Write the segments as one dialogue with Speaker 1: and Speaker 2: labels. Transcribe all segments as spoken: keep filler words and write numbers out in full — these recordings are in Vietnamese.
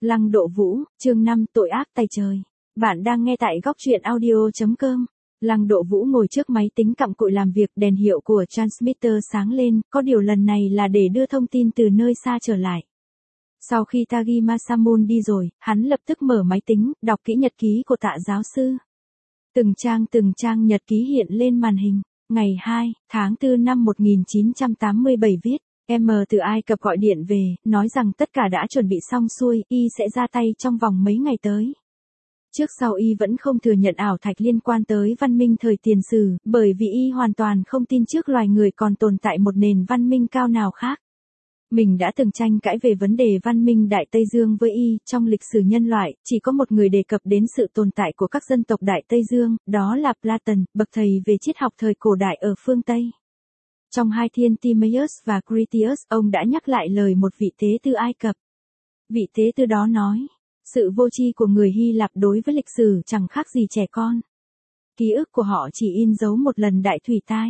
Speaker 1: Lăng Độ Vũ, chương năm, tội ác tày trời. Bạn đang nghe tại góc truyện audio chấm com. Lăng Độ Vũ ngồi trước máy tính cặm cụi làm việc, đèn hiệu của transmitter sáng lên, có điều lần này là để đưa thông tin từ nơi xa trở lại. Sau khi Tagi Masamun đi rồi, hắn lập tức mở máy tính, đọc kỹ nhật ký của Tạ giáo sư. Từng trang từng trang nhật ký hiện lên màn hình. Ngày hai, tháng tư năm một nghìn chín trăm tám mươi bảy viết. Em từ Ai Cập gọi điện về, nói rằng tất cả đã chuẩn bị xong xuôi, y sẽ ra tay trong vòng mấy ngày tới. Trước sau y vẫn không thừa nhận ảo thạch liên quan tới văn minh thời tiền sử, bởi vì y hoàn toàn không tin trước loài người còn tồn tại một nền văn minh cao nào khác. Mình đã từng tranh cãi về vấn đề văn minh Đại Tây Dương với y, trong lịch sử nhân loại, chỉ có một người đề cập đến sự tồn tại của các dân tộc Đại Tây Dương, đó là Platon, bậc thầy về triết học thời cổ đại ở phương Tây. Trong hai thiên Timaeus và Critias, ông đã nhắc lại lời một vị tế tư Ai Cập. Vị tế tư đó nói, sự vô tri của người Hy Lạp đối với lịch sử chẳng khác gì trẻ con. Ký ức của họ chỉ in dấu một lần đại thủy tai.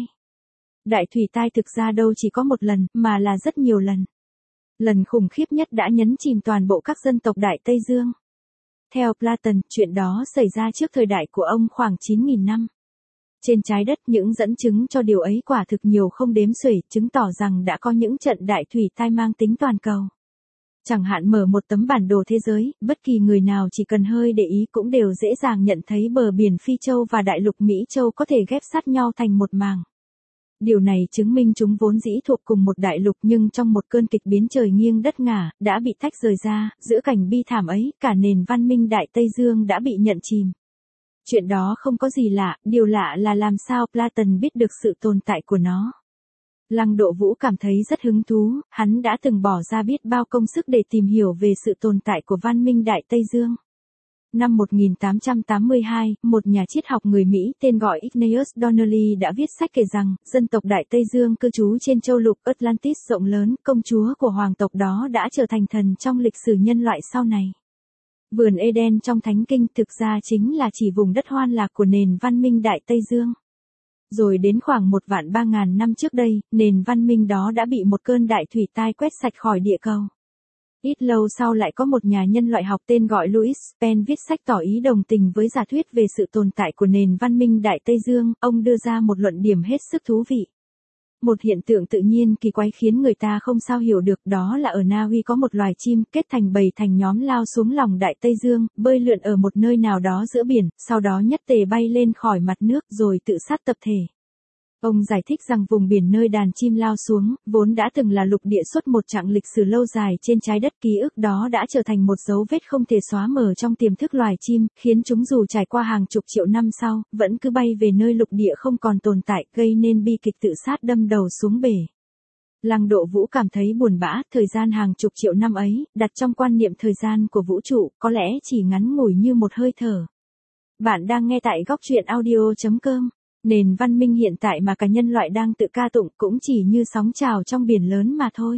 Speaker 1: Đại thủy tai thực ra đâu chỉ có một lần, mà là rất nhiều lần. Lần khủng khiếp nhất đã nhấn chìm toàn bộ các dân tộc Đại Tây Dương. Theo Platon, chuyện đó xảy ra trước thời đại của ông khoảng chín nghìn năm. Trên trái đất những dẫn chứng cho điều ấy quả thực nhiều không đếm xuể, chứng tỏ rằng đã có những trận đại thủy tai mang tính toàn cầu. Chẳng hạn mở một tấm bản đồ thế giới, bất kỳ người nào chỉ cần hơi để ý cũng đều dễ dàng nhận thấy bờ biển Phi Châu và đại lục Mỹ Châu có thể ghép sát nhau thành một màng. Điều này chứng minh chúng vốn dĩ thuộc cùng một đại lục nhưng trong một cơn kịch biến trời nghiêng đất ngả, đã bị tách rời ra, giữa cảnh bi thảm ấy, cả nền văn minh Đại Tây Dương đã bị nhận chìm. Chuyện đó không có gì lạ, điều lạ là làm sao Platon biết được sự tồn tại của nó. Lăng Độ Vũ cảm thấy rất hứng thú, hắn đã từng bỏ ra biết bao công sức để tìm hiểu về sự tồn tại của văn minh Đại Tây Dương. Năm một nghìn tám trăm tám mươi hai, một nhà triết học người Mỹ tên gọi Ignatius Donnelly đã viết sách kể rằng, dân tộc Đại Tây Dương cư trú trên châu lục Atlantis rộng lớn, công chúa của hoàng tộc đó đã trở thành thần trong lịch sử nhân loại sau này. Vườn Eden trong Thánh Kinh thực ra chính là chỉ vùng đất hoan lạc của nền văn minh Đại Tây Dương. Rồi đến khoảng một vạn ba ngàn năm trước đây, nền văn minh đó đã bị một cơn đại thủy tai quét sạch khỏi địa cầu. Ít lâu sau lại có một nhà nhân loại học tên gọi Louis Penn viết sách tỏ ý đồng tình với giả thuyết về sự tồn tại của nền văn minh Đại Tây Dương, ông đưa ra một luận điểm hết sức thú vị. Một hiện tượng tự nhiên kỳ quái khiến người ta không sao hiểu được, đó là ở Na Uy có một loài chim kết thành bầy thành nhóm lao xuống lòng Đại Tây Dương, bơi lượn ở một nơi nào đó giữa biển, sau đó nhất tề bay lên khỏi mặt nước rồi tự sát tập thể. Ông giải thích rằng vùng biển nơi đàn chim lao xuống, vốn đã từng là lục địa suốt một chặng lịch sử lâu dài trên trái đất, ký ức đó đã trở thành một dấu vết không thể xóa mờ trong tiềm thức loài chim, khiến chúng dù trải qua hàng chục triệu năm sau, vẫn cứ bay về nơi lục địa không còn tồn tại, gây nên bi kịch tự sát đâm đầu xuống bể. Lăng Độ Vũ cảm thấy buồn bã, thời gian hàng chục triệu năm ấy, đặt trong quan niệm thời gian của vũ trụ, có lẽ chỉ ngắn ngủi như một hơi thở. Bạn đang nghe tại góc truyện audio chấm com. Nền văn minh hiện tại mà cả nhân loại đang tự ca tụng cũng chỉ như sóng trào trong biển lớn mà thôi.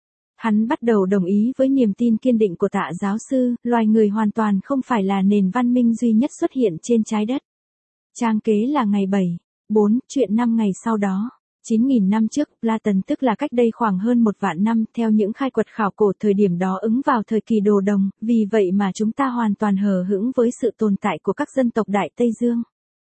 Speaker 1: Hắn bắt đầu đồng ý với niềm tin kiên định của Tạ giáo sư, loài người hoàn toàn không phải là nền văn minh duy nhất xuất hiện trên trái đất. Trang kế là ngày bảy, bốn, chuyện năm ngày sau đó. chín nghìn năm trước, Platon tức là cách đây khoảng hơn một vạn năm, theo những khai quật khảo cổ thời điểm đó ứng vào thời kỳ đồ đồng, vì vậy mà chúng ta hoàn toàn hờ hững với sự tồn tại của các dân tộc Đại Tây Dương.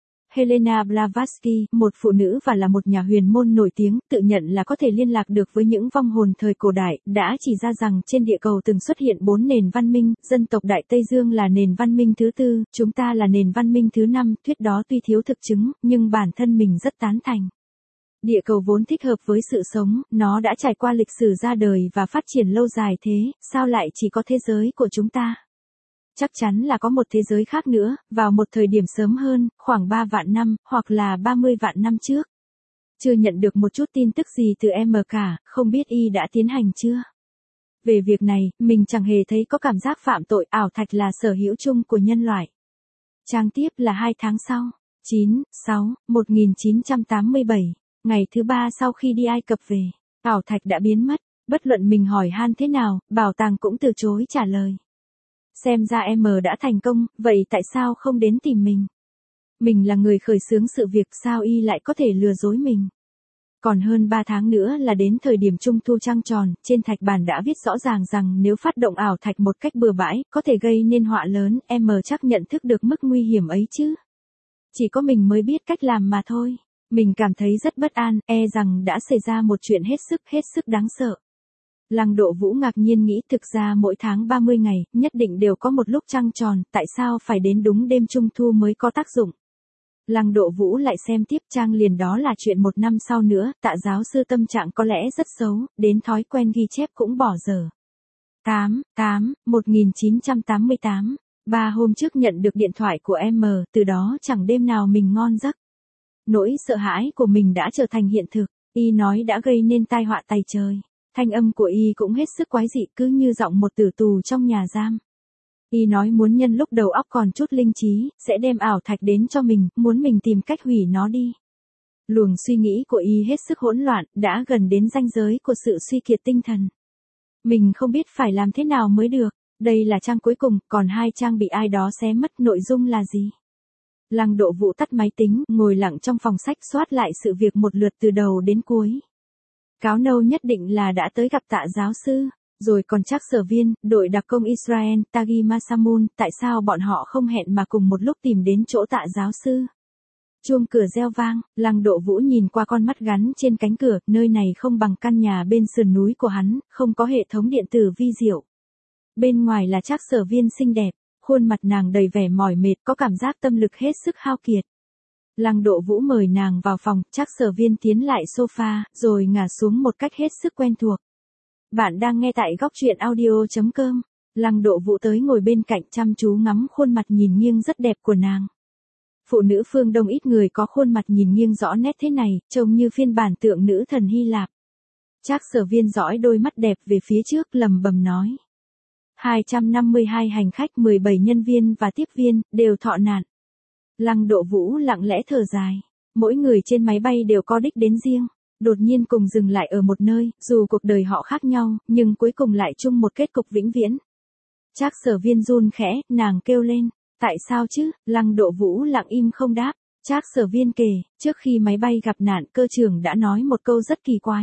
Speaker 1: Helena Blavatsky, một phụ nữ và là một nhà huyền môn nổi tiếng, tự nhận là có thể liên lạc được với những vong hồn thời cổ đại, đã chỉ ra rằng trên địa cầu từng xuất hiện bốn nền văn minh, dân tộc Đại Tây Dương là nền văn minh thứ tư, chúng ta là nền văn minh thứ năm, thuyết đó tuy thiếu thực chứng, nhưng bản thân mình rất tán thành. Địa cầu vốn thích hợp với sự sống, nó đã trải qua lịch sử ra đời và phát triển lâu dài thế, sao lại chỉ có thế giới của chúng ta? Chắc chắn là có một thế giới khác nữa, vào một thời điểm sớm hơn, khoảng ba vạn năm, hoặc là ba mươi vạn năm trước. Chưa nhận được một chút tin tức gì từ em cả, không biết y đã tiến hành chưa? Về việc này, mình chẳng hề thấy có cảm giác phạm tội, ảo thạch là sở hữu chung của nhân loại. Trang tiếp là hai tháng sau, chín, sáu, một nghìn chín trăm tám mươi bảy, ngày thứ ba sau khi đi Ai Cập về, ảo thạch đã biến mất, bất luận mình hỏi han thế nào, bảo tàng cũng từ chối trả lời. Xem ra em đã thành công, vậy tại sao không đến tìm mình? Mình là người khởi xướng sự việc, sao y lại có thể lừa dối mình? Còn hơn ba tháng nữa là đến thời điểm trung thu trăng tròn, trên thạch bàn đã viết rõ ràng rằng nếu phát động ảo thạch một cách bừa bãi, có thể gây nên họa lớn, em chắc nhận thức được mức nguy hiểm ấy chứ. Chỉ có mình mới biết cách làm mà thôi. Mình cảm thấy rất bất an, e rằng đã xảy ra một chuyện hết sức hết sức đáng sợ. Lăng Độ Vũ ngạc nhiên nghĩ thực ra mỗi tháng ba mươi ngày, nhất định đều có một lúc trăng tròn, tại sao phải đến đúng đêm trung thu mới có tác dụng. Lăng Độ Vũ lại xem tiếp trang liền đó là chuyện một năm sau nữa, Tạ giáo sư tâm trạng có lẽ rất xấu, đến thói quen ghi chép cũng bỏ dở. tám, tám, một nghìn chín trăm tám mươi tám, ba hôm trước nhận được điện thoại của em, từ đó chẳng đêm nào mình ngon giấc. Nỗi sợ hãi của mình đã trở thành hiện thực, y nói đã gây nên tai họa tày trời. Thanh âm của y cũng hết sức quái dị cứ như giọng một tử tù trong nhà giam. Y nói muốn nhân lúc đầu óc còn chút linh trí, sẽ đem ảo thạch đến cho mình, muốn mình tìm cách hủy nó đi. Luồng suy nghĩ của y hết sức hỗn loạn, đã gần đến ranh giới của sự suy kiệt tinh thần. Mình không biết phải làm thế nào mới được, đây là trang cuối cùng, còn hai trang bị ai đó xé mất, nội dung là gì? Lăng Độ Vũ tắt máy tính, ngồi lặng trong phòng sách soát lại sự việc một lượt từ đầu đến cuối. Cáo nâu nhất định là đã tới gặp Tạ giáo sư, rồi còn Trác Sở Viên, đội đặc công Israel, Taghi Masamun, tại sao bọn họ không hẹn mà cùng một lúc tìm đến chỗ Tạ giáo sư? Chuông cửa reo vang, Lăng Độ Vũ nhìn qua con mắt gắn trên cánh cửa, nơi này không bằng căn nhà bên sườn núi của hắn, không có hệ thống điện tử vi diệu. Bên ngoài là Trác Sở Viên xinh đẹp, khuôn mặt nàng đầy vẻ mỏi mệt, có cảm giác tâm lực hết sức hao kiệt. Lăng Độ Vũ mời nàng vào phòng, Trác Sở Viên tiến lại sofa, rồi ngả xuống một cách hết sức quen thuộc. Bạn đang nghe tại góc truyện audio chấm com. Lăng Độ Vũ tới ngồi bên cạnh chăm chú ngắm khuôn mặt nhìn nghiêng rất đẹp của nàng. Phụ nữ phương Đông ít người có khuôn mặt nhìn nghiêng rõ nét thế này, trông như phiên bản tượng nữ thần Hy Lạp. Trác Sở Viên dõi đôi mắt đẹp về phía trước lầm bầm nói. hai trăm năm mươi hai hành khách, mười bảy nhân viên và tiếp viên, đều thọ nạn. Lăng Độ Vũ lặng lẽ thở dài. Mỗi người trên máy bay đều có đích đến riêng. Đột nhiên cùng dừng lại ở một nơi, dù cuộc đời họ khác nhau, nhưng cuối cùng lại chung một kết cục vĩnh viễn. Trác Sở Viên run khẽ, nàng kêu lên. Tại sao chứ? Lăng Độ Vũ lặng im không đáp. Trác Sở Viên kể, trước khi máy bay gặp nạn, cơ trưởng đã nói một câu rất kỳ quái.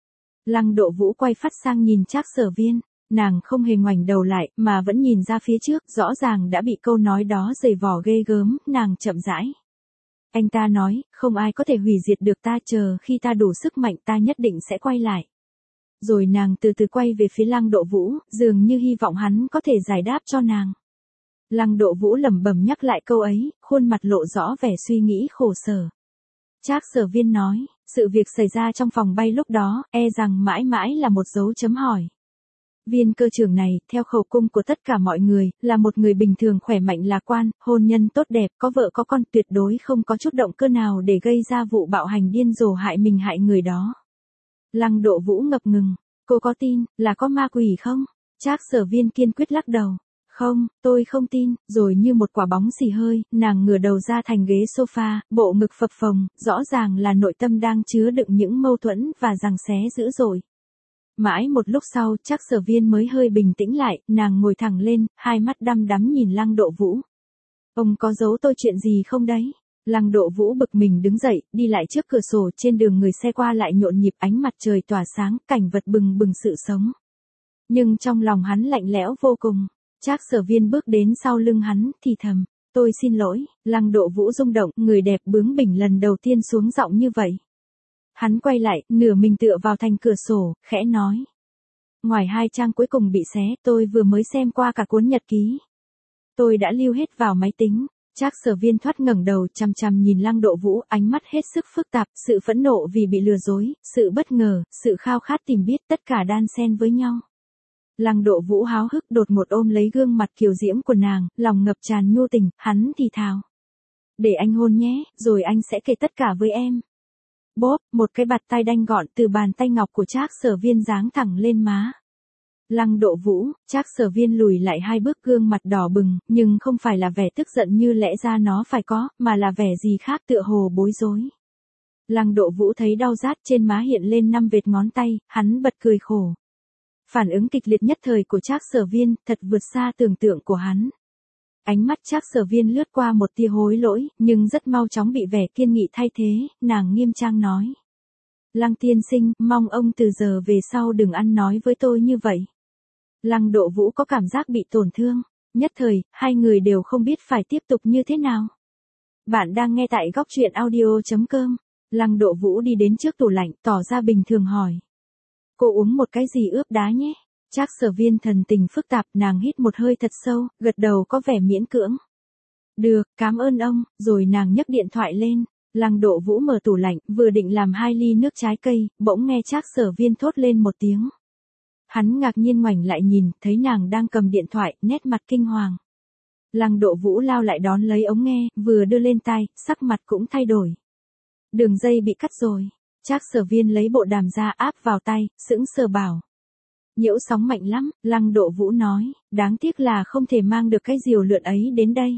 Speaker 1: Lăng Độ Vũ quay phát sang nhìn Trác Sở Viên. Nàng không hề ngoảnh đầu lại, mà vẫn nhìn ra phía trước, rõ ràng đã bị câu nói đó giày vò ghê gớm, nàng chậm rãi. Anh ta nói, không ai có thể hủy diệt được ta, chờ khi ta đủ sức mạnh ta nhất định sẽ quay lại. Rồi nàng từ từ quay về phía Lăng Độ Vũ, dường như hy vọng hắn có thể giải đáp cho nàng. Lăng Độ Vũ lẩm bẩm nhắc lại câu ấy, khuôn mặt lộ rõ vẻ suy nghĩ khổ sở. Trác Sở Viên nói, sự việc xảy ra trong phòng bay lúc đó, e rằng mãi mãi là một dấu chấm hỏi. Viên cơ trưởng này, theo khẩu cung của tất cả mọi người, là một người bình thường khỏe mạnh lạc quan, hôn nhân tốt đẹp, có vợ có con, tuyệt đối không có chút động cơ nào để gây ra vụ bạo hành điên rồ hại mình hại người đó. Lăng Độ Vũ ngập ngừng, cô có tin, là có ma quỷ không? Trác Sở Viên kiên quyết lắc đầu. Không, tôi không tin, rồi như một quả bóng xì hơi, nàng ngửa đầu ra thành ghế sofa, bộ ngực phập phồng, rõ ràng là nội tâm đang chứa đựng những mâu thuẫn và giằng xé dữ dội. Mãi một lúc sau, Trác Sở Viên mới hơi bình tĩnh lại, nàng ngồi thẳng lên, hai mắt đăm đắm nhìn Lăng Độ Vũ. Ông có giấu tôi chuyện gì không đấy? Lăng Độ Vũ bực mình đứng dậy, đi lại trước cửa sổ, trên đường người xe qua lại nhộn nhịp, ánh mặt trời tỏa sáng, cảnh vật bừng bừng sự sống. Nhưng trong lòng hắn lạnh lẽo vô cùng. Trác Sở Viên bước đến sau lưng hắn, thì thầm, tôi xin lỗi. Lăng Độ Vũ rung động, người đẹp bướng bỉnh lần đầu tiên xuống giọng như vậy. Hắn quay lại, nửa mình tựa vào thành cửa sổ, khẽ nói. Ngoài hai trang cuối cùng bị xé, tôi vừa mới xem qua cả cuốn nhật ký. Tôi đã lưu hết vào máy tính. Trác Sở Viên thoát ngẩng đầu, chằm chằm nhìn Lăng Độ Vũ, ánh mắt hết sức phức tạp, sự phẫn nộ vì bị lừa dối, sự bất ngờ, sự khao khát tìm biết, tất cả đan xen với nhau. Lăng Độ Vũ háo hức đột ngột ôm lấy gương mặt kiều diễm của nàng, lòng ngập tràn nhu tình, hắn thì thào. Để anh hôn nhé, rồi anh sẽ kể tất cả với em. Bốp, một cái bạt tay đanh gọn từ bàn tay ngọc của Trác Sở Viên giáng thẳng lên má. Lăng Độ Vũ, Trác Sở Viên lùi lại hai bước, gương mặt đỏ bừng, nhưng không phải là vẻ tức giận như lẽ ra nó phải có, mà là vẻ gì khác, tựa hồ bối rối. Lăng Độ Vũ thấy đau rát trên má hiện lên năm vệt ngón tay, hắn bật cười khổ. Phản ứng kịch liệt nhất thời của Trác Sở Viên, thật vượt xa tưởng tượng của hắn. Ánh mắt Trác Sở Viên lướt qua một tia hối lỗi, nhưng rất mau chóng bị vẻ kiên nghị thay thế, nàng nghiêm trang nói. Lăng tiên sinh, mong ông từ giờ về sau đừng ăn nói với tôi như vậy. Lăng Độ Vũ có cảm giác bị tổn thương. Nhất thời, hai người đều không biết phải tiếp tục như thế nào. Bạn đang nghe tại góc truyện audio.com. Lăng Độ Vũ đi đến trước tủ lạnh, tỏ ra bình thường hỏi. Cô uống một cái gì ướp đá nhé? Trác Sở Viên thần tình phức tạp, nàng hít một hơi thật sâu, gật đầu có vẻ miễn cưỡng. Được, cảm ơn ông, rồi nàng nhấc điện thoại lên. Lăng Độ Vũ mở tủ lạnh, vừa định làm hai ly nước trái cây, bỗng nghe Trác Sở Viên thốt lên một tiếng. Hắn ngạc nhiên ngoảnh lại nhìn, thấy nàng đang cầm điện thoại, nét mặt kinh hoàng. Lăng Độ Vũ lao lại đón lấy ống nghe, vừa đưa lên tai, sắc mặt cũng thay đổi. Đường dây bị cắt rồi. Trác Sở Viên lấy bộ đàm ra áp vào tay, sững sờ bảo. Nhiễu sóng mạnh lắm, Lăng Độ Vũ nói, đáng tiếc là không thể mang được cái diều lượn ấy đến đây.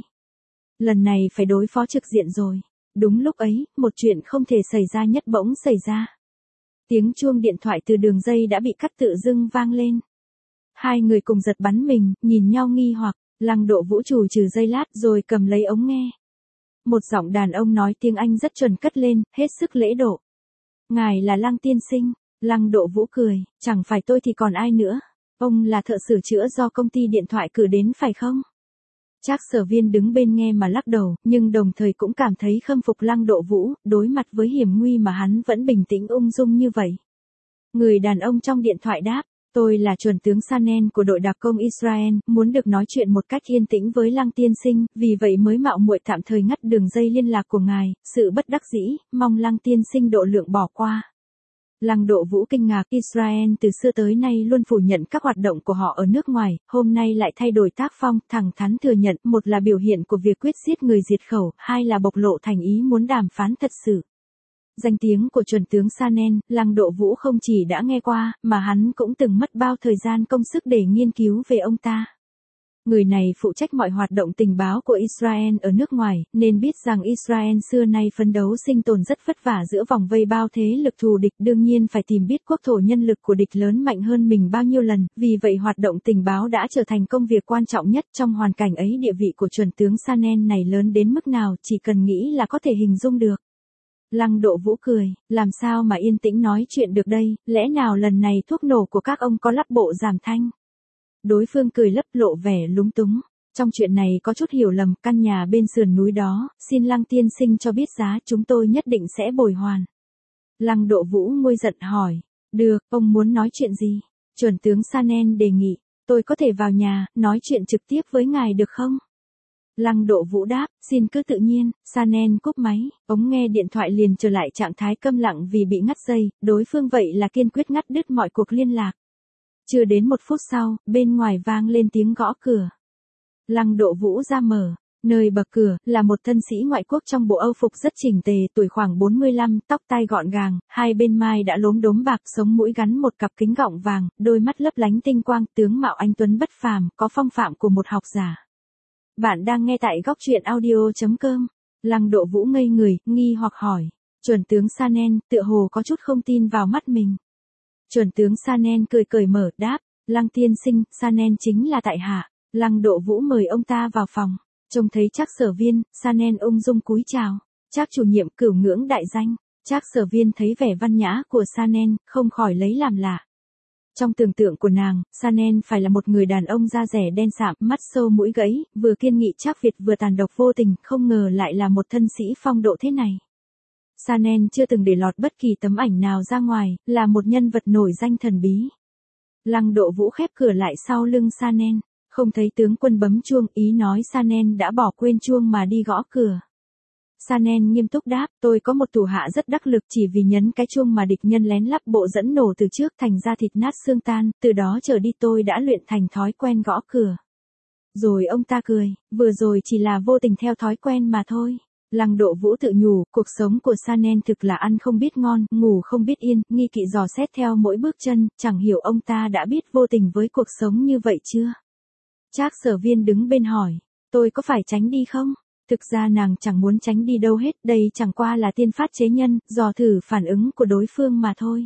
Speaker 1: Lần này phải đối phó trực diện rồi. Đúng lúc ấy, một chuyện không thể xảy ra nhất bỗng xảy ra. Tiếng chuông điện thoại từ đường dây đã bị cắt tự dưng vang lên. Hai người cùng giật bắn mình, nhìn nhau nghi hoặc, Lăng Độ Vũ trù trừ giây lát rồi cầm lấy ống nghe. Một giọng đàn ông nói tiếng Anh rất chuẩn cất lên, hết sức lễ độ. Ngài là Lăng tiên sinh. Lăng Độ Vũ cười, chẳng phải tôi thì còn ai nữa. Ông là thợ sửa chữa do công ty điện thoại cử đến phải không? Trác Sở Viên đứng bên nghe mà lắc đầu, nhưng đồng thời cũng cảm thấy khâm phục Lăng Độ Vũ, đối mặt với hiểm nguy mà hắn vẫn bình tĩnh ung dung như vậy. Người đàn ông trong điện thoại đáp, tôi là chuẩn tướng Sanen của đội đặc công Israel, muốn được nói chuyện một cách yên tĩnh với Lăng tiên sinh, vì vậy mới mạo muội tạm thời ngắt đường dây liên lạc của ngài, sự bất đắc dĩ, mong Lăng tiên sinh độ lượng bỏ qua. Lăng Độ Vũ kinh ngạc, Israel từ xưa tới nay luôn phủ nhận các hoạt động của họ ở nước ngoài, hôm nay lại thay đổi tác phong, thẳng thắn thừa nhận, một là biểu hiện của việc quyết giết người diệt khẩu, hai là bộc lộ thành ý muốn đàm phán thật sự. Danh tiếng của chuẩn tướng Sanen, Lăng Độ Vũ không chỉ đã nghe qua, mà hắn cũng từng mất bao thời gian công sức để nghiên cứu về ông ta. Người này phụ trách mọi hoạt động tình báo của Israel ở nước ngoài, nên biết rằng Israel xưa nay phấn đấu sinh tồn rất vất vả giữa vòng vây bao thế lực thù địch, đương nhiên phải tìm biết quốc thổ nhân lực của địch lớn mạnh hơn mình bao nhiêu lần, vì vậy hoạt động tình báo đã trở thành công việc quan trọng nhất. Trong hoàn cảnh ấy địa vị của chuẩn tướng Sanen này lớn đến mức nào chỉ cần nghĩ là có thể hình dung được. Lăng Độ Vũ cười, làm sao mà yên tĩnh nói chuyện được đây, lẽ nào lần này thuốc nổ của các ông có lắp bộ giảm thanh? Đối phương cười lấp lộ vẻ lúng túng. Trong chuyện này có chút hiểu lầm, căn nhà bên sườn núi đó, xin Lăng tiên sinh cho biết giá, chúng tôi nhất định sẽ bồi hoàn. Lăng Độ Vũ nguôi giận hỏi, được, ông muốn nói chuyện gì? Chuẩn tướng Sanen đề nghị, tôi có thể vào nhà, nói chuyện trực tiếp với ngài được không? Lăng Độ Vũ đáp, xin cứ tự nhiên. Sanen cúp máy, ống nghe điện thoại liền trở lại trạng thái câm lặng vì bị ngắt dây, đối phương vậy là kiên quyết ngắt đứt mọi cuộc liên lạc. Chưa đến một phút sau, bên ngoài vang lên tiếng gõ cửa. Lăng Độ Vũ ra mở. Nơi bậc cửa, là một thân sĩ ngoại quốc trong bộ âu phục rất chỉnh tề, tuổi khoảng bốn mươi lăm, tóc tai gọn gàng, hai bên mai đã lốm đốm bạc, sống mũi gắn một cặp kính gọng vàng, đôi mắt lấp lánh tinh quang, tướng mạo anh tuấn bất phàm, có phong phạm của một học giả. Bạn đang nghe tại góc truyện audio.com. Lăng Độ Vũ ngây người, nghi hoặc hỏi. Chuẩn tướng Sanen, tựa hồ có chút không tin vào mắt mình. Chuẩn tướng Sanen cười cởi mở, đáp, Lăng tiên sinh, Sanen chính là tại hạ. Lăng Độ Vũ mời ông ta vào phòng. Trông thấy Trác Sở Viên, Sanen ung dung cúi chào. Trác chủ nhiệm cửu ngưỡng đại danh. Trác Sở Viên thấy vẻ văn nhã của Sanen, không khỏi lấy làm lạ. Trong tưởng tượng của nàng, Sanen phải là một người đàn ông da rẻ đen sạm, mắt sâu mũi gãy, vừa kiên nghị trác Việt vừa tàn độc vô tình, không ngờ lại là một thân sĩ phong độ thế này. Sanen chưa từng để lọt bất kỳ tấm ảnh nào ra ngoài, là một nhân vật nổi danh thần bí. Lăng Độ Vũ khép cửa lại sau lưng Sanen, không thấy tướng quân bấm chuông, ý nói Sanen đã bỏ quên chuông mà đi gõ cửa. Sanen nghiêm túc đáp, tôi có một thủ hạ rất đắc lực, chỉ vì nhấn cái chuông mà địch nhân lén lắp bộ dẫn nổ từ trước, thành ra thịt nát xương tan, từ đó trở đi tôi đã luyện thành thói quen gõ cửa. Rồi ông ta cười, vừa rồi chỉ là vô tình theo thói quen mà thôi. Lăng Độ Vũ tự nhủ, cuộc sống của Sanen thực là ăn không biết ngon, ngủ không biết yên, nghi kỵ dò xét theo mỗi bước chân, chẳng hiểu ông ta đã biết vô tình với cuộc sống như vậy chưa? Trác Sở Viên đứng bên hỏi, tôi có phải tránh đi không? Thực ra nàng chẳng muốn tránh đi đâu hết, đây chẳng qua là tiên phát chế nhân, dò thử phản ứng của đối phương mà thôi.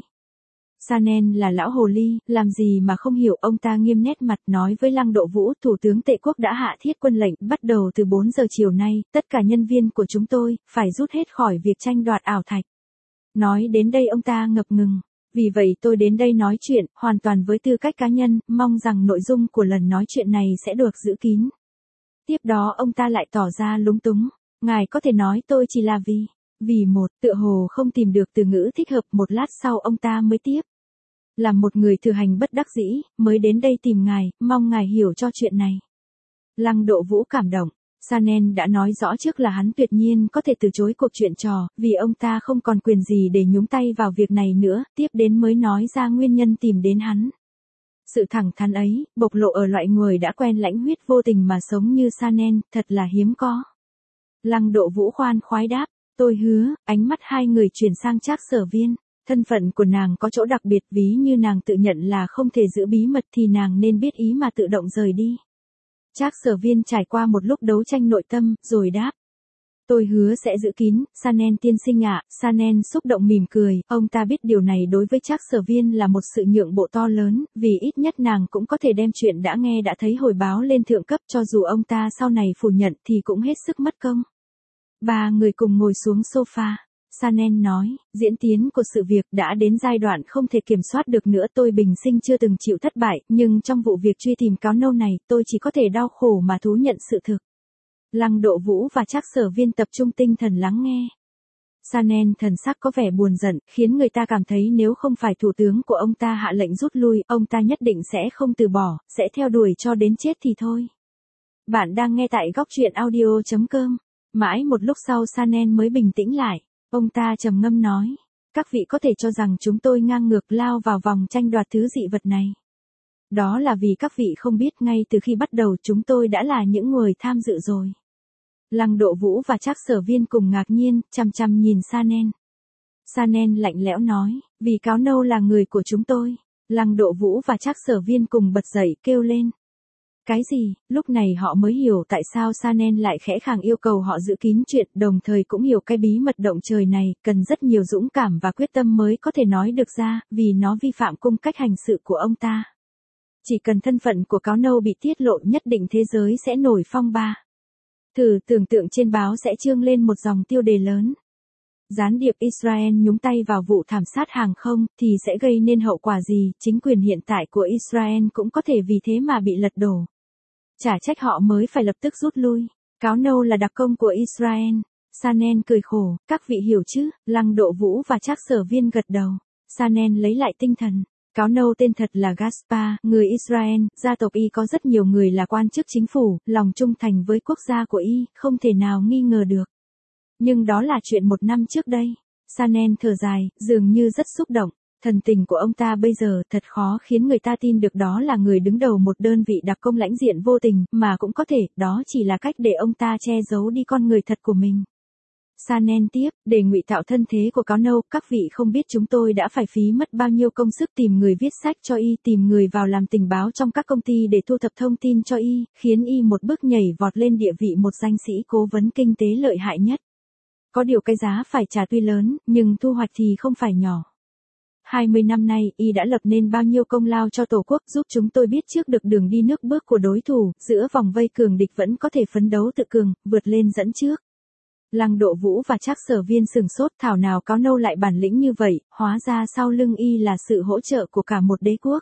Speaker 1: Sanen là lão hồ ly, làm gì mà không hiểu, ông ta nghiêm nét mặt nói với Lăng Độ Vũ, Thủ tướng Tệ quốc đã hạ thiết quân lệnh, bắt đầu từ bốn giờ chiều nay, tất cả nhân viên của chúng tôi, phải rút hết khỏi việc tranh đoạt ảo thạch. Nói đến đây ông ta ngập ngừng. Vì vậy tôi đến đây nói chuyện, hoàn toàn với tư cách cá nhân, mong rằng nội dung của lần nói chuyện này sẽ được giữ kín. Tiếp đó ông ta lại tỏ ra lúng túng. Ngài có thể nói tôi chỉ là vì, vì một, tựa hồ không tìm được từ ngữ thích hợp. Một lát sau ông ta mới tiếp. Là một người thừa hành bất đắc dĩ, mới đến đây tìm ngài, mong ngài hiểu cho chuyện này. Lăng Độ Vũ cảm động. Sanen đã nói rõ trước là hắn tuyệt nhiên có thể từ chối cuộc chuyện trò, vì ông ta không còn quyền gì để nhúng tay vào việc này nữa, tiếp đến mới nói ra nguyên nhân tìm đến hắn. Sự thẳng thắn ấy, bộc lộ ở loại người đã quen lãnh huyết vô tình mà sống như Sanen, thật là hiếm có. Lăng Độ Vũ khoan khoái đáp, tôi hứa. Ánh mắt hai người chuyển sang Trác Sở Viên. Thân phận của nàng có chỗ đặc biệt, ví như nàng tự nhận là không thể giữ bí mật thì nàng nên biết ý mà tự động rời đi. Trác Sở Viên trải qua một lúc đấu tranh nội tâm, rồi đáp. Tôi hứa sẽ giữ kín. Sanen tiên sinh ạ. Sanen xúc động mỉm cười, ông ta biết điều này đối với Trác Sở Viên là một sự nhượng bộ to lớn, vì ít nhất nàng cũng có thể đem chuyện đã nghe đã thấy hồi báo lên thượng cấp, cho dù ông ta sau này phủ nhận thì cũng hết sức mất công. Ba người cùng ngồi xuống sofa. Sanen nói, diễn tiến của sự việc đã đến giai đoạn không thể kiểm soát được nữa. Tôi bình sinh chưa từng chịu thất bại, nhưng trong vụ việc truy tìm cáo nâu này, tôi chỉ có thể đau khổ mà thú nhận sự thực. Lăng Độ Vũ và Trác Sở Viên tập trung tinh thần lắng nghe. Sanen thần sắc có vẻ buồn giận, khiến người ta cảm thấy nếu không phải thủ tướng của ông ta hạ lệnh rút lui, ông ta nhất định sẽ không từ bỏ, sẽ theo đuổi cho đến chết thì thôi. Bạn đang nghe tại góc truyện audio chấm com. Mãi một lúc sau Sanen mới bình tĩnh lại. Ông ta trầm ngâm nói, các vị có thể cho rằng chúng tôi ngang ngược lao vào vòng tranh đoạt thứ dị vật này. Đó là vì các vị không biết ngay từ khi bắt đầu chúng tôi đã là những người tham dự rồi. Lăng Độ Vũ và Trác Sở Viên cùng ngạc nhiên, chằm chằm nhìn Sanen. Sanen lạnh lẽo nói, vì cáo nâu là người của chúng tôi. Lăng Độ Vũ và Trác Sở Viên cùng bật dậy kêu lên. Cái gì? Lúc này họ mới hiểu tại sao Sanen lại khẽ khàng yêu cầu họ giữ kín chuyện, đồng thời cũng hiểu cái bí mật động trời này, cần rất nhiều dũng cảm và quyết tâm mới có thể nói được ra, vì nó vi phạm cung cách hành sự của ông ta. Chỉ cần thân phận của cáo nâu bị tiết lộ nhất định thế giới sẽ nổi phong ba. Thử tưởng tượng trên báo sẽ chương lên một dòng tiêu đề lớn. Gián điệp Israel nhúng tay vào vụ thảm sát hàng không, thì sẽ gây nên hậu quả gì? Chính quyền hiện tại của Israel cũng có thể vì thế mà bị lật đổ. Chả trách họ mới phải lập tức rút lui. Cáo nâu là đặc công của Israel. Sanen cười khổ, các vị hiểu chứ? Lăng Độ Vũ và Trác Sở Viên gật đầu. Sanen lấy lại tinh thần. Cáo nâu tên thật là Gaspar, người Israel, gia tộc y có rất nhiều người là quan chức chính phủ, lòng trung thành với quốc gia của y, không thể nào nghi ngờ được. Nhưng đó là chuyện một năm trước đây. Sanen thở dài, dường như rất xúc động. Thần tình của ông ta bây giờ thật khó khiến người ta tin được đó là người đứng đầu một đơn vị đặc công lãnh diện vô tình, mà cũng có thể, đó chỉ là cách để ông ta che giấu đi con người thật của mình. Sanen tiếp, để ngụy tạo thân thế của cáo nâu, các vị không biết chúng tôi đã phải phí mất bao nhiêu công sức tìm người viết sách cho y, tìm người vào làm tình báo trong các công ty để thu thập thông tin cho y, khiến y một bước nhảy vọt lên địa vị một danh sĩ cố vấn kinh tế lợi hại nhất. Có điều cái giá phải trả tuy lớn, nhưng thu hoạch thì không phải nhỏ. hai mươi năm nay, y đã lập nên bao nhiêu công lao cho Tổ quốc, giúp chúng tôi biết trước được đường đi nước bước của đối thủ, giữa vòng vây cường địch vẫn có thể phấn đấu tự cường, vượt lên dẫn trước. Lăng Độ Vũ và Trác Sở Viên sừng sốt, thảo nào cáo nâu lại bản lĩnh như vậy, hóa ra sau lưng y là sự hỗ trợ của cả một đế quốc.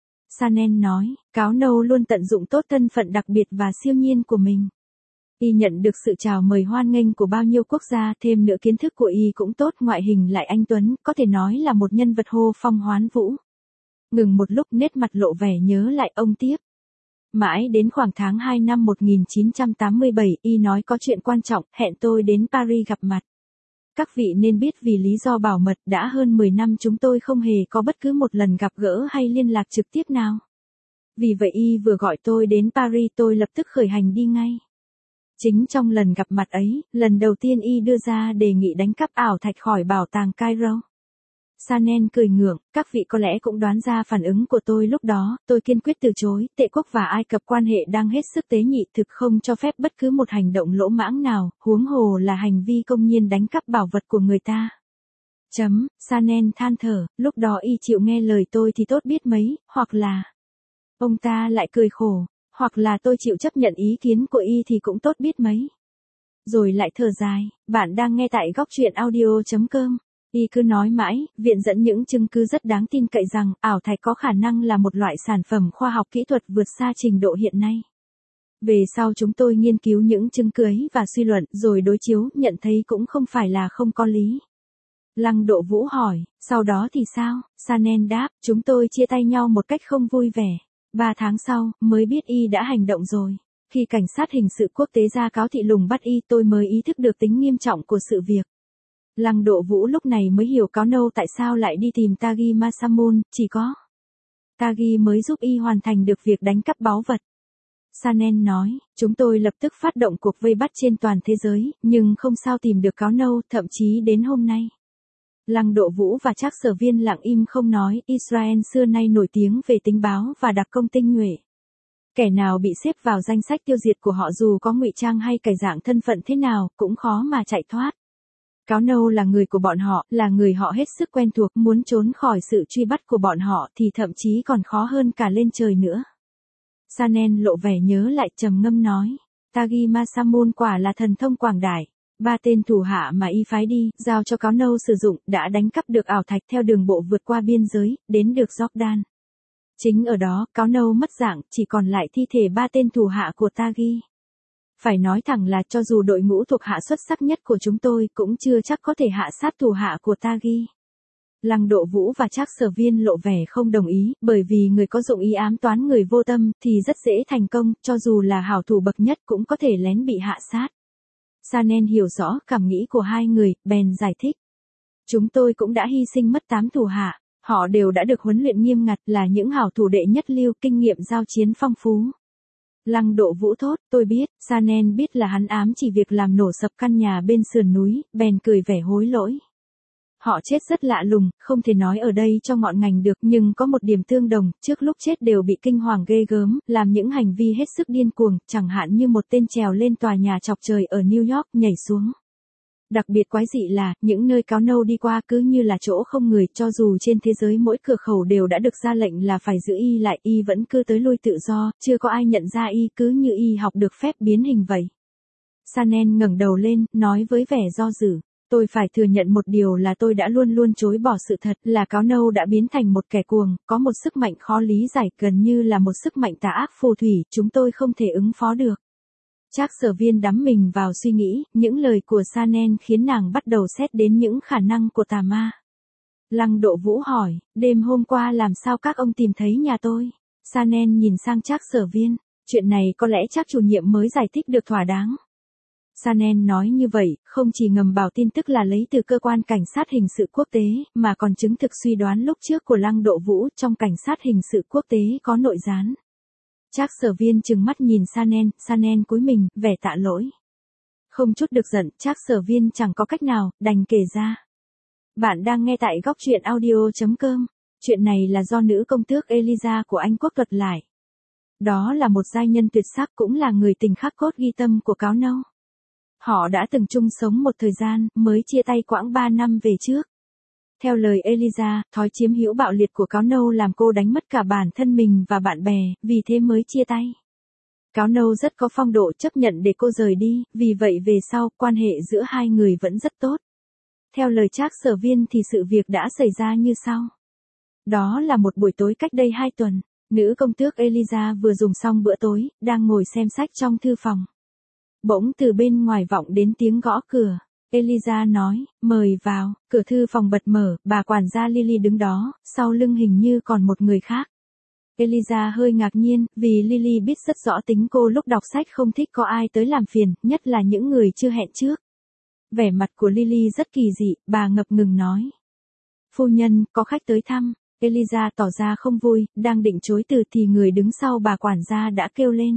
Speaker 1: Sanen nói, cáo nâu luôn tận dụng tốt thân phận đặc biệt và siêu nhiên của mình. Y nhận được sự chào mời hoan nghênh của bao nhiêu quốc gia, thêm nữa kiến thức của y cũng tốt, ngoại hình lại anh tuấn, có thể nói là một nhân vật hô phong hoán vũ. Ngừng một lúc, nét mặt lộ vẻ nhớ lại, ông tiếp. Mãi đến khoảng tháng hai năm một nghìn chín trăm tám mươi bảy, y nói có chuyện quan trọng, hẹn tôi đến Paris gặp mặt. Các vị nên biết vì lý do bảo mật, đã hơn mười năm chúng tôi không hề có bất cứ một lần gặp gỡ hay liên lạc trực tiếp nào. Vì vậy y vừa gọi tôi đến Paris, tôi lập tức khởi hành đi ngay. Chính trong lần gặp mặt ấy, lần đầu tiên y đưa ra đề nghị đánh cắp ảo thạch khỏi bảo tàng Cairo. Sanen cười ngượng, các vị có lẽ cũng đoán ra phản ứng của tôi lúc đó, tôi kiên quyết từ chối, Tệ quốc và Ai Cập quan hệ đang hết sức tế nhị, thực không cho phép bất cứ một hành động lỗ mãng nào, huống hồ là hành vi công nhiên đánh cắp bảo vật của người ta. Chấm, Sanen than thở, lúc đó y chịu nghe lời tôi thì tốt biết mấy, hoặc là... Ông ta lại cười khổ, hoặc là tôi chịu chấp nhận ý kiến của y thì cũng tốt biết mấy. Rồi lại thở dài, bạn đang nghe tại góc truyện audio chấm com. Y cứ nói mãi, viện dẫn những chứng cứ rất đáng tin cậy rằng ảo thạch có khả năng là một loại sản phẩm khoa học kỹ thuật vượt xa trình độ hiện nay. Về sau chúng tôi nghiên cứu những chứng cứ ấy và suy luận rồi đối chiếu, nhận thấy cũng không phải là không có lý. Lăng Độ Vũ hỏi, sau đó thì sao? Sanen đáp, chúng tôi chia tay nhau một cách không vui vẻ. Ba tháng sau, mới biết Y đã hành động rồi. Khi cảnh sát hình sự quốc tế ra cáo thị lùng bắt Y, tôi mới ý thức được tính nghiêm trọng của sự việc. Lăng Độ Vũ lúc này mới hiểu Cáo Nâu tại sao lại đi tìm Tagi Masamune, chỉ có Tagi mới giúp Y hoàn thành được việc đánh cắp báu vật. Sanen nói, chúng tôi lập tức phát động cuộc vây bắt trên toàn thế giới, nhưng không sao tìm được Cáo Nâu, thậm chí đến hôm nay. Lăng Độ Vũ và Trác Sở Viên lặng im không nói, Israel xưa nay nổi tiếng về tình báo và đặc công tinh nhuệ. Kẻ nào bị xếp vào danh sách tiêu diệt của họ dù có ngụy trang hay cải dạng thân phận thế nào, cũng khó mà chạy thoát. Cáo Nâu là người của bọn họ, là người họ hết sức quen thuộc, muốn trốn khỏi sự truy bắt của bọn họ thì thậm chí còn khó hơn cả lên trời nữa. Sanen lộ vẻ nhớ lại, trầm ngâm nói, Tagi Masamune quả là thần thông quảng đại. Ba tên thủ hạ mà Y phái đi, giao cho Cáo Nâu sử dụng, đã đánh cắp được ảo thạch theo đường bộ vượt qua biên giới, đến được Jordan. Chính ở đó, Cáo Nâu mất dạng, chỉ còn lại thi thể ba tên thủ hạ của Tagi. Phải nói thẳng là cho dù đội ngũ thuộc hạ xuất sắc nhất của chúng tôi cũng chưa chắc có thể hạ sát thủ hạ của Tagi. Lăng Độ Vũ và Trác Sở Viên lộ vẻ không đồng ý, bởi vì người có dụng ý ám toán người vô tâm thì rất dễ thành công, cho dù là hảo thủ bậc nhất cũng có thể lén bị hạ sát. Sanen hiểu rõ cảm nghĩ của hai người, bèn giải thích. Chúng tôi cũng đã hy sinh mất tám thủ hạ, họ đều đã được huấn luyện nghiêm ngặt, là những hảo thủ đệ nhất lưu, kinh nghiệm giao chiến phong phú. Lăng Độ Vũ thốt, tôi biết. Sanen biết là hắn ám chỉ việc làm nổ sập căn nhà bên sườn núi, bèn cười vẻ hối lỗi. Họ chết rất lạ lùng, không thể nói ở đây cho ngọn ngành được, nhưng có một điểm tương đồng, trước lúc chết đều bị kinh hoàng ghê gớm, làm những hành vi hết sức điên cuồng, chẳng hạn như một tên trèo lên tòa nhà chọc trời ở New York, nhảy xuống. Đặc biệt quái dị là, những nơi Cáo Nâu đi qua cứ như là chỗ không người, cho dù trên thế giới mỗi cửa khẩu đều đã được ra lệnh là phải giữ Y lại, Y vẫn cứ tới lui tự do, chưa có ai nhận ra Y, cứ như Y học được phép biến hình vậy. Sanen ngẩng đầu lên, nói với vẻ do dự. Tôi phải thừa nhận một điều là tôi đã luôn luôn chối bỏ sự thật là Cáo Nâu đã biến thành một kẻ cuồng, có một sức mạnh khó lý giải, gần như là một sức mạnh tà ác phù thủy, chúng tôi không thể ứng phó được. Trác Sở Viên đắm mình vào suy nghĩ, những lời của Sanen khiến nàng bắt đầu xét đến những khả năng của tà ma. Lăng Độ Vũ hỏi, đêm hôm qua làm sao các ông tìm thấy nhà tôi? Sanen nhìn sang Trác Sở Viên, chuyện này có lẽ Trác chủ nhiệm mới giải thích được thỏa đáng. Sanen nói như vậy, không chỉ ngầm bảo tin tức là lấy từ cơ quan cảnh sát hình sự quốc tế, mà còn chứng thực suy đoán lúc trước của Lăng Độ Vũ, trong cảnh sát hình sự quốc tế có nội gián. Trác Sở Viên trừng mắt nhìn Sanen, Sanen cúi mình, vẻ tạ lỗi. Không chút được giận, Trác Sở Viên chẳng có cách nào, đành kể ra. Bạn đang nghe tại góc truyện audio chấm com. Chuyện này là do nữ công tước Eliza của Anh Quốc thuật lại. Đó là một giai nhân tuyệt sắc, cũng là người tình khắc cốt ghi tâm của Cáo Nâu. Họ đã từng chung sống một thời gian, mới chia tay quãng ba năm về trước. Theo lời Eliza, thói chiếm hữu bạo liệt của Cáo Nâu làm cô đánh mất cả bản thân mình và bạn bè, vì thế mới chia tay. Cáo Nâu rất có phong độ, chấp nhận để cô rời đi, vì vậy về sau, quan hệ giữa hai người vẫn rất tốt. Theo lời Trác Sở Viên thì sự việc đã xảy ra như sau. Đó là một buổi tối cách đây hai tuần, nữ công tước Eliza vừa dùng xong bữa tối, đang ngồi xem sách trong thư phòng. Bỗng từ bên ngoài vọng đến tiếng gõ cửa. Eliza nói, mời vào, cửa thư phòng bật mở, bà quản gia Lily đứng đó, sau lưng hình như còn một người khác. Eliza hơi ngạc nhiên, vì Lily biết rất rõ tính cô lúc đọc sách không thích có ai tới làm phiền, nhất là những người chưa hẹn trước. Vẻ mặt của Lily rất kỳ dị, bà ngập ngừng nói. Phu nhân, có khách tới thăm. Eliza tỏ ra không vui, đang định chối từ thì người đứng sau bà quản gia đã kêu lên.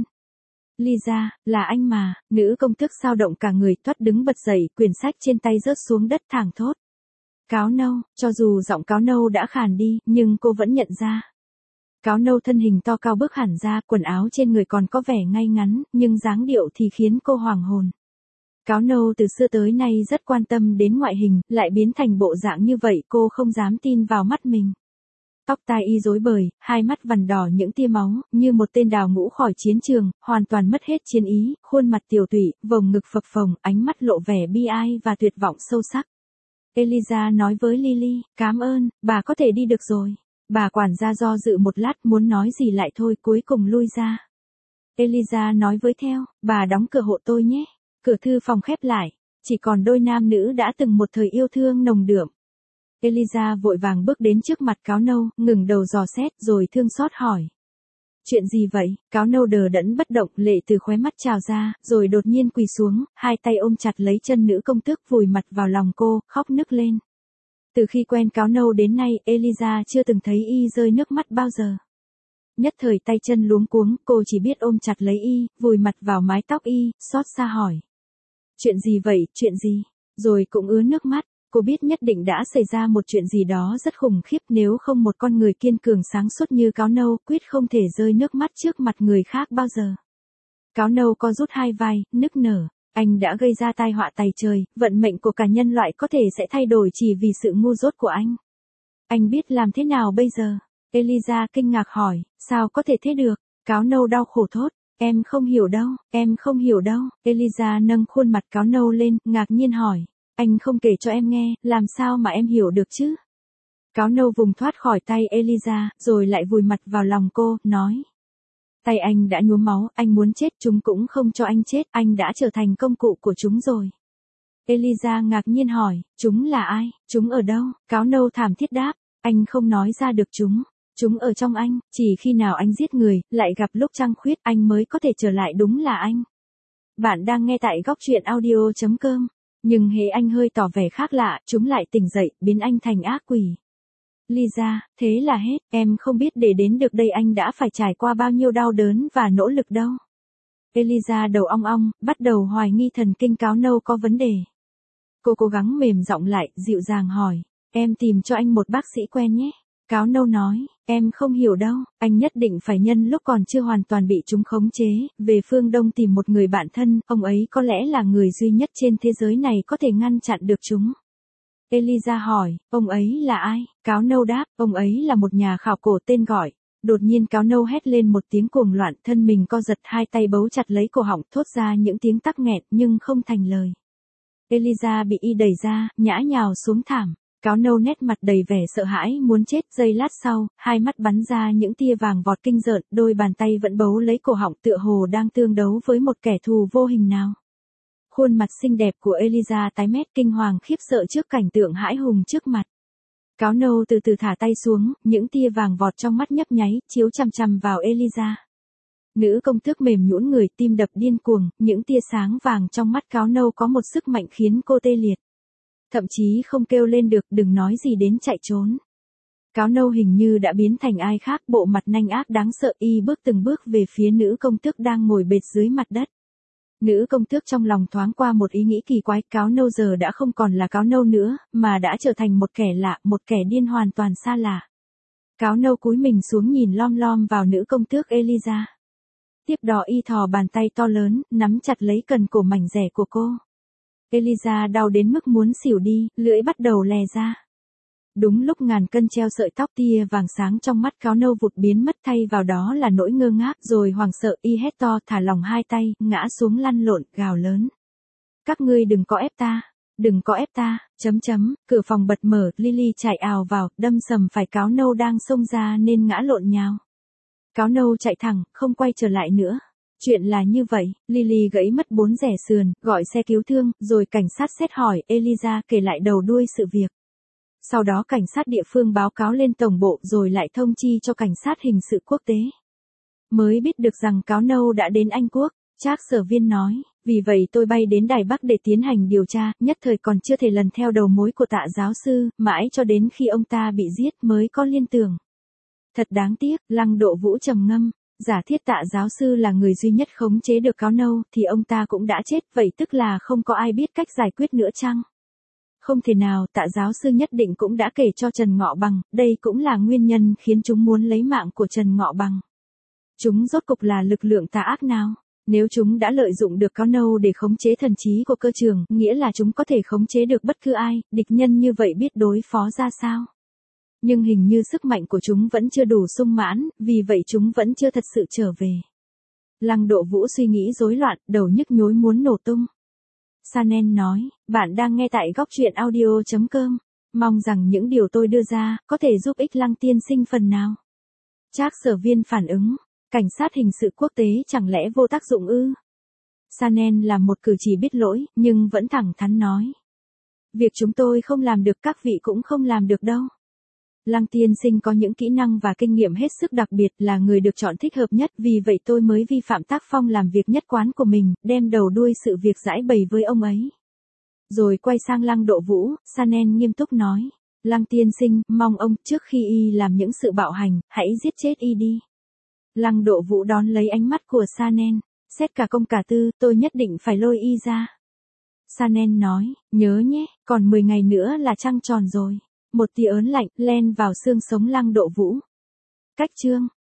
Speaker 1: Lisa, là anh mà. Nữ công tước sao động cả người, thoát đứng bật dậy, quyển sách trên tay rớt xuống đất thảng thốt. Cáo Nâu, cho dù giọng Cáo Nâu đã khàn đi, nhưng cô vẫn nhận ra. Cáo Nâu thân hình to cao bước hẳn ra, quần áo trên người còn có vẻ ngay ngắn, nhưng dáng điệu thì khiến cô hoàng hồn. Cáo Nâu từ xưa tới nay rất quan tâm đến ngoại hình, lại biến thành bộ dạng như vậy, cô không dám tin vào mắt mình. Tóc tai y rối bời, hai mắt vằn đỏ những tia máu, như một tên đào ngũ khỏi chiến trường, hoàn toàn mất hết chiến ý, khuôn mặt tiều tụy, vòng ngực phập phồng, ánh mắt lộ vẻ bi ai và tuyệt vọng sâu sắc. Eliza nói với Lily, cảm ơn, bà có thể đi được rồi. Bà quản gia do dự một lát muốn nói gì lại thôi cuối cùng lui ra. Eliza nói với theo, bà đóng cửa hộ tôi nhé. Cửa thư phòng khép lại, chỉ còn đôi nam nữ đã từng một thời yêu thương nồng đượm. Eliza vội vàng bước đến trước mặt cáo nâu, ngừng đầu dò xét rồi thương xót hỏi. Chuyện gì vậy? Cáo nâu đờ đẫn bất động, lệ từ khóe mắt trào ra, rồi đột nhiên quỳ xuống, hai tay ôm chặt lấy chân nữ công tước vùi mặt vào lòng cô, khóc nức lên. Từ khi quen cáo nâu đến nay, Eliza chưa từng thấy y rơi nước mắt bao giờ. Nhất thời tay chân luống cuống, cô chỉ biết ôm chặt lấy y, vùi mặt vào mái tóc y, xót xa hỏi. Chuyện gì vậy, chuyện gì? Rồi cũng ứa nước mắt, cô biết nhất định đã xảy ra một chuyện gì đó rất khủng khiếp, nếu không một con người kiên cường sáng suốt như cáo nâu, quyết không thể rơi nước mắt trước mặt người khác bao giờ. Cáo nâu co rút hai vai, nức nở. Anh đã gây ra tai họa tày trời, vận mệnh của cả nhân loại có thể sẽ thay đổi chỉ vì sự ngu dốt của anh. Anh biết làm thế nào bây giờ? Eliza kinh ngạc hỏi, sao có thể thế được? Cáo nâu đau khổ thốt, em không hiểu đâu, em không hiểu đâu. Eliza nâng khuôn mặt cáo nâu lên, ngạc nhiên hỏi, anh không kể cho em nghe, làm sao mà em hiểu được chứ? Cáo nâu vùng thoát khỏi tay Eliza, rồi lại vùi mặt vào lòng cô, nói. Tay anh đã nhuốm máu, anh muốn chết, chúng cũng không cho anh chết, anh đã trở thành công cụ của chúng rồi. Eliza ngạc nhiên hỏi, chúng là ai, chúng ở đâu? Cáo nâu thảm thiết đáp, anh không nói ra được chúng. Chúng ở trong anh, chỉ khi nào anh giết người, lại gặp lúc trăng khuyết, anh mới có thể trở lại đúng là anh. Bạn đang nghe tại góc truyện audio chấm com. Nhưng hễ anh hơi tỏ vẻ khác lạ, chúng lại tỉnh dậy, biến anh thành ác quỷ. Lisa, thế là hết, em không biết để đến được đây anh đã phải trải qua bao nhiêu đau đớn và nỗ lực đâu. Eliza đầu ong ong, bắt đầu hoài nghi thần kinh cáo nâu có vấn đề. Cô cố gắng mềm giọng lại, dịu dàng hỏi, em tìm cho anh một bác sĩ quen nhé. Cáo nâu nói, em không hiểu đâu, anh nhất định phải nhân lúc còn chưa hoàn toàn bị chúng khống chế, về phương Đông tìm một người bạn thân, ông ấy có lẽ là người duy nhất trên thế giới này có thể ngăn chặn được chúng. Eliza hỏi, ông ấy là ai? Cáo nâu đáp, ông ấy là một nhà khảo cổ tên gọi. Đột nhiên cáo nâu hét lên một tiếng cuồng loạn, thân mình co giật, hai tay bấu chặt lấy cổ họng, thốt ra những tiếng tắc nghẹn nhưng không thành lời. Eliza bị y đẩy ra, nhã nhào xuống thảm. Cáo nâu nét mặt đầy vẻ sợ hãi muốn chết, giây lát sau, hai mắt bắn ra những tia vàng vọt kinh rợn, đôi bàn tay vẫn bấu lấy cổ họng tựa hồ đang tương đấu với một kẻ thù vô hình nào. Khuôn mặt xinh đẹp của Eliza tái mét, kinh hoàng khiếp sợ trước cảnh tượng hãi hùng trước mặt. Cáo nâu từ từ thả tay xuống, những tia vàng vọt trong mắt nhấp nháy, chiếu chằm chằm vào Eliza. Nữ công tước mềm nhũn người, tim đập điên cuồng, những tia sáng vàng trong mắt cáo nâu có một sức mạnh khiến cô tê liệt. Thậm chí không kêu lên được, đừng nói gì đến chạy trốn. Cáo nâu hình như đã biến thành ai khác, bộ mặt nanh ác đáng sợ, y bước từng bước về phía nữ công tước đang ngồi bệt dưới mặt đất. Nữ công tước trong lòng thoáng qua một ý nghĩ kỳ quái, cáo nâu giờ đã không còn là cáo nâu nữa, mà đã trở thành một kẻ lạ, một kẻ điên hoàn toàn xa lạ. Cáo nâu cúi mình xuống nhìn lom lom vào nữ công tước Eliza. Tiếp đó y thò bàn tay to lớn, nắm chặt lấy cần cổ mảnh rẻ của cô. Eliza đau đến mức muốn xỉu đi, lưỡi bắt đầu lè ra. Đúng lúc ngàn cân treo sợi tóc, tia vàng sáng trong mắt cáo nâu vụt biến mất, thay vào đó là nỗi ngơ ngác, rồi hoảng sợ, y hét to, thả lỏng hai tay, ngã xuống lăn lộn, gào lớn. Các ngươi đừng có ép ta, đừng có ép ta, chấm chấm, cửa phòng bật mở, Lily chạy ào vào, đâm sầm phải cáo nâu đang xông ra nên ngã lộn nhào. Cáo nâu chạy thẳng, không quay trở lại nữa. Chuyện là như vậy, Lily gãy mất bốn rẻ sườn, gọi xe cứu thương, rồi cảnh sát xét hỏi, Eliza kể lại đầu đuôi sự việc. Sau đó cảnh sát địa phương báo cáo lên tổng bộ rồi lại thông chi cho cảnh sát hình sự quốc tế. Mới biết được rằng cáo nâu đã đến Anh Quốc, Trác sở viên nói, vì vậy tôi bay đến Đài Bắc để tiến hành điều tra, nhất thời còn chưa thể lần theo đầu mối của Tạ giáo sư, mãi cho đến khi ông ta bị giết mới có liên tưởng. Thật đáng tiếc, Lăng Độ Vũ trầm ngâm. Giả thiết Tạ giáo sư là người duy nhất khống chế được cáo nâu, thì ông ta cũng đã chết, vậy tức là không có ai biết cách giải quyết nữa chăng? Không thể nào, Tạ giáo sư nhất định cũng đã kể cho Trần Ngọ Bằng, đây cũng là nguyên nhân khiến chúng muốn lấy mạng của Trần Ngọ Bằng. Chúng rốt cục là lực lượng tà ác nào? Nếu chúng đã lợi dụng được cáo nâu để khống chế thần trí của cơ trường, nghĩa là chúng có thể khống chế được bất cứ ai, địch nhân như vậy biết đối phó ra sao? Nhưng hình như sức mạnh của chúng vẫn chưa đủ sung mãn, vì vậy chúng vẫn chưa thật sự trở về. Lăng Độ Vũ suy nghĩ rối loạn, đầu nhức nhối muốn nổ tung. Sanen nói, bạn đang nghe tại góc truyện audio.com. Mong rằng những điều tôi đưa ra, có thể giúp ích Lăng tiên sinh phần nào. Trác Sở Viên phản ứng, cảnh sát hình sự quốc tế chẳng lẽ vô tác dụng ư? Sanen là một cử chỉ biết lỗi, nhưng vẫn thẳng thắn nói. Việc chúng tôi không làm được các vị cũng không làm được đâu. Lăng tiên sinh có những kỹ năng và kinh nghiệm hết sức đặc biệt, là người được chọn thích hợp nhất, vì vậy tôi mới vi phạm tác phong làm việc nhất quán của mình, đem đầu đuôi sự việc giải bày với ông ấy. Rồi quay sang Lăng Độ Vũ, Sanen nghiêm túc nói. Lăng tiên sinh, mong ông, trước khi y làm những sự bạo hành, hãy giết chết y đi. Lăng Độ Vũ đón lấy ánh mắt của Sanen. Xét cả công cả tư, tôi nhất định phải lôi y ra. Sanen nói, nhớ nhé, còn mười ngày nữa là trăng tròn rồi. Một tia ớn lạnh len vào xương sống Lăng Độ Vũ. Cách chương